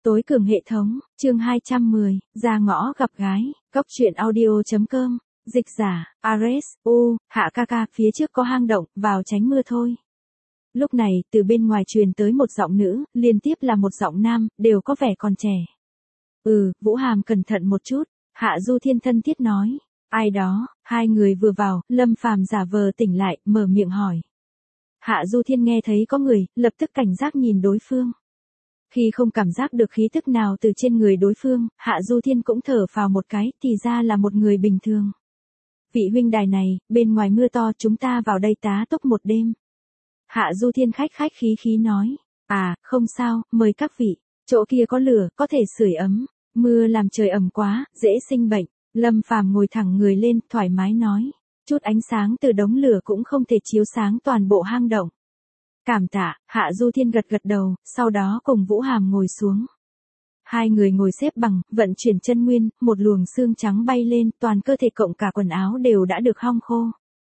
Tối cường hệ thống, chương 210, ra ngõ gặp gái, Cóc truyện audio.com, dịch giả, Ares, hạ ca ca, phía trước có hang động, vào tránh mưa thôi. Lúc này, từ bên ngoài truyền tới một giọng nữ, liên tiếp là một giọng nam, đều có vẻ còn trẻ. Vũ Hàm cẩn thận một chút, Hạ Du Thiên thân thiết nói. Ai đó, hai người vừa vào, Lâm Phàm giả vờ tỉnh lại, mở miệng hỏi. Hạ Du Thiên nghe thấy có người, lập tức cảnh giác nhìn đối phương. Khi không cảm giác được khí tức nào từ trên người đối phương, Hạ Du Thiên cũng thở phào một cái, thì ra là một người bình thường. Vị huynh đài này, bên ngoài mưa to chúng ta vào đây tá túc một đêm. Hạ Du Thiên khách khí nói. Không sao, mời các vị, chỗ kia có lửa, có thể sưởi ấm, mưa làm trời ẩm quá, dễ sinh bệnh. Lâm Phàm ngồi thẳng người lên, thoải mái nói. Chút ánh sáng từ đống lửa cũng không thể chiếu sáng toàn bộ hang động. Cảm tạ, Hạ Du Thiên gật đầu, sau đó cùng Vũ Hàm ngồi xuống. Hai người ngồi xếp bằng, vận chuyển chân nguyên, một luồng xương trắng bay lên, toàn cơ thể cộng cả quần áo đều đã được hong khô.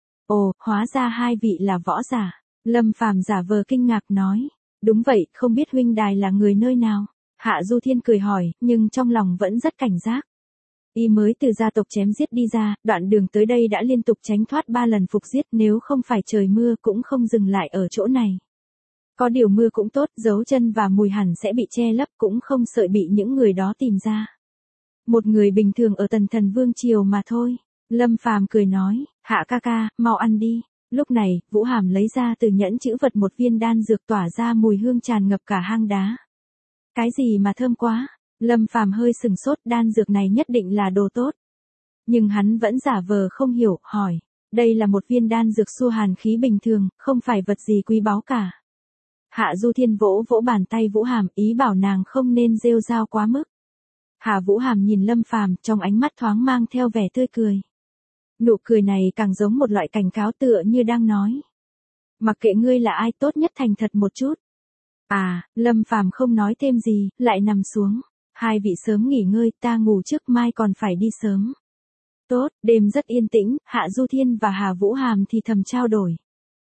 Hóa ra hai vị là võ giả. Lâm Phàm giả vờ kinh ngạc nói. Đúng vậy, không biết huynh đài là người nơi nào. Hạ Du Thiên cười hỏi, nhưng trong lòng vẫn rất cảnh giác. Y mới từ gia tộc chém giết đi ra, đoạn đường tới đây đã liên tục tránh thoát 3 lần phục giết, nếu không phải trời mưa cũng không dừng lại ở chỗ này. Có điều mưa cũng tốt, dấu chân và mùi hẳn sẽ bị che lấp, cũng không sợ bị những người đó tìm ra. Một người bình thường ở Tần Thần Vương triều mà thôi. Lâm Phàm cười nói, Hạ ca ca, mau ăn đi. Lúc này, Vũ Hàm lấy ra từ nhẫn chữ vật một viên đan dược tỏa ra mùi hương tràn ngập cả hang đá. Cái gì mà thơm quá. Lâm Phàm hơi sừng sốt, đan dược này nhất định là đồ tốt. Nhưng hắn vẫn giả vờ không hiểu, hỏi. Đây là một viên đan dược xua hàn khí bình thường, không phải vật gì quý báu cả. Hạ Du Thiên vỗ bàn tay Vũ Hàm, ý bảo nàng không nên rêu rao quá mức. Hạ Vũ Hàm nhìn Lâm Phàm, trong ánh mắt thoáng mang theo vẻ tươi cười. Nụ cười này càng giống một loại cảnh cáo tựa như đang nói. Mặc kệ ngươi là ai, tốt nhất thành thật một chút. Lâm Phàm không nói thêm gì, lại nằm xuống. Hai vị sớm nghỉ ngơi, ta ngủ trước, mai còn phải đi sớm. Tốt, đêm rất yên tĩnh, Hạ Du Thiên và Hạ Vũ Hàm thì thầm trao đổi.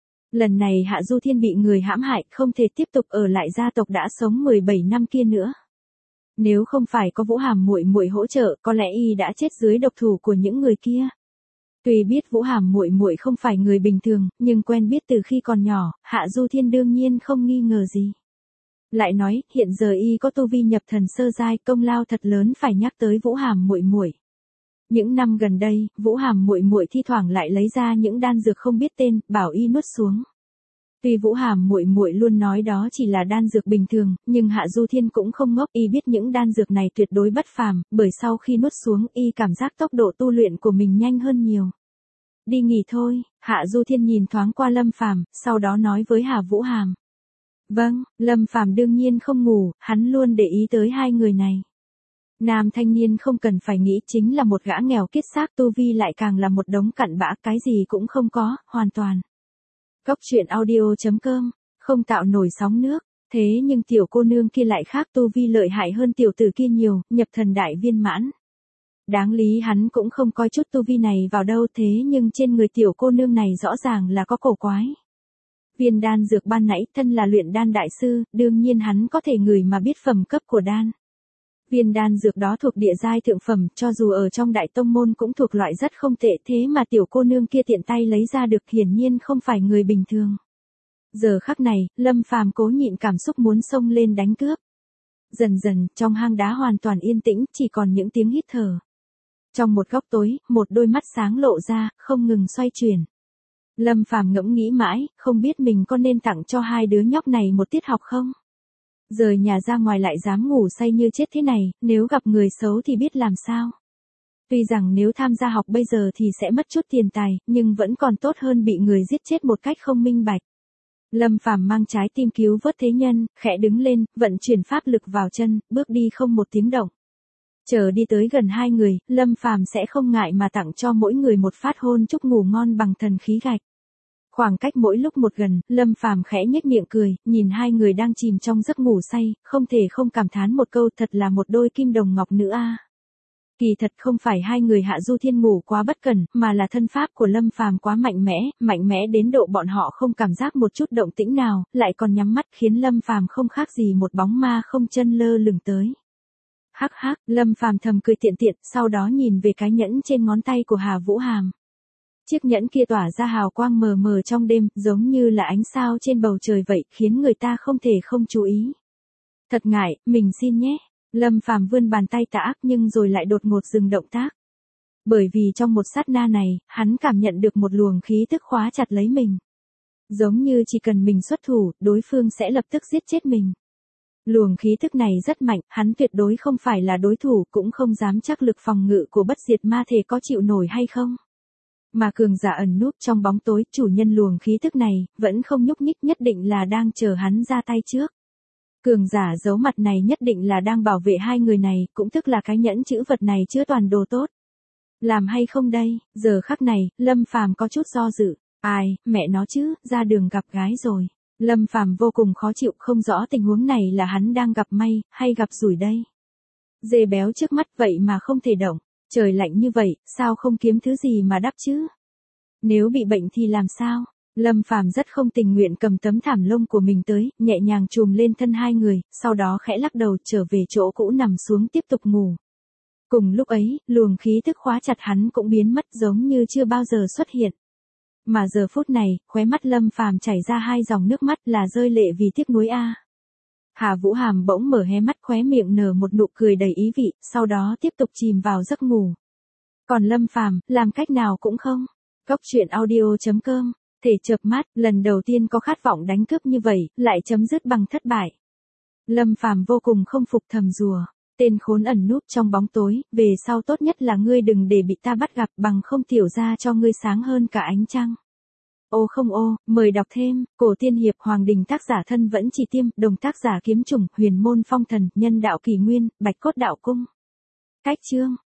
Lần này Hạ Du Thiên bị người hãm hại, không thể tiếp tục ở lại gia tộc đã sống 17 năm kia nữa. Nếu không phải có Vũ Hàm muội muội hỗ trợ, có lẽ y đã chết dưới độc thủ của những người kia. Tuy biết Vũ Hàm muội muội không phải người bình thường, nhưng quen biết từ khi còn nhỏ, Hạ Du Thiên đương nhiên không nghi ngờ gì. Lại nói, hiện giờ y có tu vi nhập thần sơ giai, công lao thật lớn phải nhắc tới Vũ Hàm muội muội. Những năm gần đây, Vũ Hàm muội muội thi thoảng lại lấy ra những đan dược không biết tên, bảo y nuốt xuống. Tuy Vũ Hàm muội muội luôn nói đó chỉ là đan dược bình thường, nhưng Hạ Du Thiên cũng không ngốc, y biết những đan dược này tuyệt đối bất phàm, bởi sau khi nuốt xuống, y cảm giác tốc độ tu luyện của mình nhanh hơn nhiều. Đi nghỉ thôi, Hạ Du Thiên nhìn thoáng qua Lâm Phàm, sau đó nói với Hạ Vũ Hàm. Vâng, Lâm Phàm đương nhiên không ngủ, hắn luôn để ý tới hai người này. Nam thanh niên không cần phải nghĩ, chính là một gã nghèo kiết xác, tu vi lại càng là một đống cặn bã, cái gì cũng không có, hoàn toàn. Cóc truyện audio.com, không tạo nổi sóng nước, thế nhưng tiểu cô nương kia lại khác, tu vi lợi hại hơn tiểu tử kia nhiều, nhập thần đại viên mãn. Đáng lý hắn cũng không coi chút tu vi này vào đâu, thế nhưng trên người tiểu cô nương này rõ ràng là có cổ quái. Viên đan dược ban nãy, thân là luyện đan đại sư, đương nhiên hắn có thể ngửi mà biết phẩm cấp của đan. Viên đan dược đó thuộc địa giai thượng phẩm, cho dù ở trong đại tông môn cũng thuộc loại rất không tệ, thế mà tiểu cô nương kia tiện tay lấy ra được, hiển nhiên không phải người bình thường. Giờ khắc này, Lâm Phàm cố nhịn cảm xúc muốn xông lên đánh cướp. Dần dần, trong hang đá hoàn toàn yên tĩnh, chỉ còn những tiếng hít thở. Trong một góc tối, một đôi mắt sáng lộ ra, không ngừng xoay chuyển. Lâm Phàm ngẫm nghĩ mãi, không biết mình có nên tặng cho hai đứa nhóc này một tiết học không? Rời nhà ra ngoài lại dám ngủ say như chết thế này, nếu gặp người xấu thì biết làm sao? Tuy rằng nếu tham gia học bây giờ thì sẽ mất chút tiền tài, nhưng vẫn còn tốt hơn bị người giết chết một cách không minh bạch. Lâm Phàm mang trái tim cứu vớt thế nhân, khẽ đứng lên, vận chuyển pháp lực vào chân, bước đi không một tiếng động. Chờ đi tới gần hai người, Lâm Phàm sẽ không ngại mà tặng cho mỗi người một phát hôn chúc ngủ ngon bằng thần khí gạch. Khoảng cách mỗi lúc một gần, Lâm Phàm khẽ nhếch miệng cười, nhìn hai người đang chìm trong giấc ngủ say, không thể không cảm thán một câu, thật là một đôi kim đồng ngọc nữ a. Kỳ thật không phải hai người Hạ Du Thiên ngủ quá bất cẩn, mà là thân pháp của Lâm Phàm quá mạnh mẽ đến độ bọn họ không cảm giác một chút động tĩnh nào, lại còn nhắm mắt khiến Lâm Phàm không khác gì một bóng ma không chân lơ lửng tới. Hắc hắc, Lâm Phàm thầm cười tiện tiện, sau đó nhìn về cái nhẫn trên ngón tay của Hà Vũ Hàm. Chiếc nhẫn kia tỏa ra hào quang mờ mờ trong đêm, giống như là ánh sao trên bầu trời vậy, khiến người ta không thể không chú ý. Thật ngại, mình xin nhé. Lâm Phàm vươn bàn tay tà ác nhưng rồi lại đột ngột dừng động tác. Bởi vì trong một sát na này, hắn cảm nhận được một luồng khí tức khóa chặt lấy mình. Giống như chỉ cần mình xuất thủ, đối phương sẽ lập tức giết chết mình. Luồng khí tức này rất mạnh, hắn tuyệt đối không phải là đối thủ, cũng không dám chắc lực phòng ngự của bất diệt ma thể có chịu nổi hay không. Mà cường giả ẩn núp trong bóng tối, chủ nhân luồng khí tức này, vẫn không nhúc nhích, nhất định là đang chờ hắn ra tay trước. Cường giả giấu mặt này nhất định là đang bảo vệ hai người này, cũng tức là cái nhẫn chữ vật này chứa toàn đồ tốt. Làm hay không đây, giờ khắc này, Lâm Phàm có chút do dự. Ai, mẹ nó chứ, ra đường gặp gái rồi. Lâm Phàm vô cùng khó chịu, không rõ tình huống này là hắn đang gặp may, hay gặp rủi đây. Dê béo trước mắt vậy mà không thể động. Trời lạnh như vậy, sao không kiếm thứ gì mà đắp chứ? Nếu bị bệnh thì làm sao? Lâm Phàm rất không tình nguyện cầm tấm thảm lông của mình tới, nhẹ nhàng trùm lên thân hai người, sau đó khẽ lắc đầu trở về chỗ cũ nằm xuống tiếp tục ngủ. Cùng lúc ấy, luồng khí tức khóa chặt hắn cũng biến mất giống như chưa bao giờ xuất hiện. Mà giờ phút này, khóe mắt Lâm Phàm chảy ra hai dòng nước mắt là rơi lệ vì tiếc nuối a. Hà Vũ Hàm bỗng mở hé mắt, khóe miệng nở một nụ cười đầy ý vị, sau đó tiếp tục chìm vào giấc ngủ. Còn Lâm Phàm, làm cách nào cũng không. Góc truyện audio.com, thể chợp mắt, lần đầu tiên có khát vọng đánh cướp như vậy, lại chấm dứt bằng thất bại. Lâm Phàm vô cùng không phục thầm rùa. Tên khốn ẩn núp trong bóng tối, về sau tốt nhất là ngươi đừng để bị ta bắt gặp, bằng không tiểu ra cho ngươi sáng hơn cả ánh trăng. Ô không ô, mời đọc thêm, Cổ Tiên Hiệp Hoàng Đình tác giả thân vẫn chỉ tiêm, đồng tác giả kiếm chủng, huyền môn phong thần, nhân đạo kỳ nguyên, bạch cốt đạo cung. Cách chương.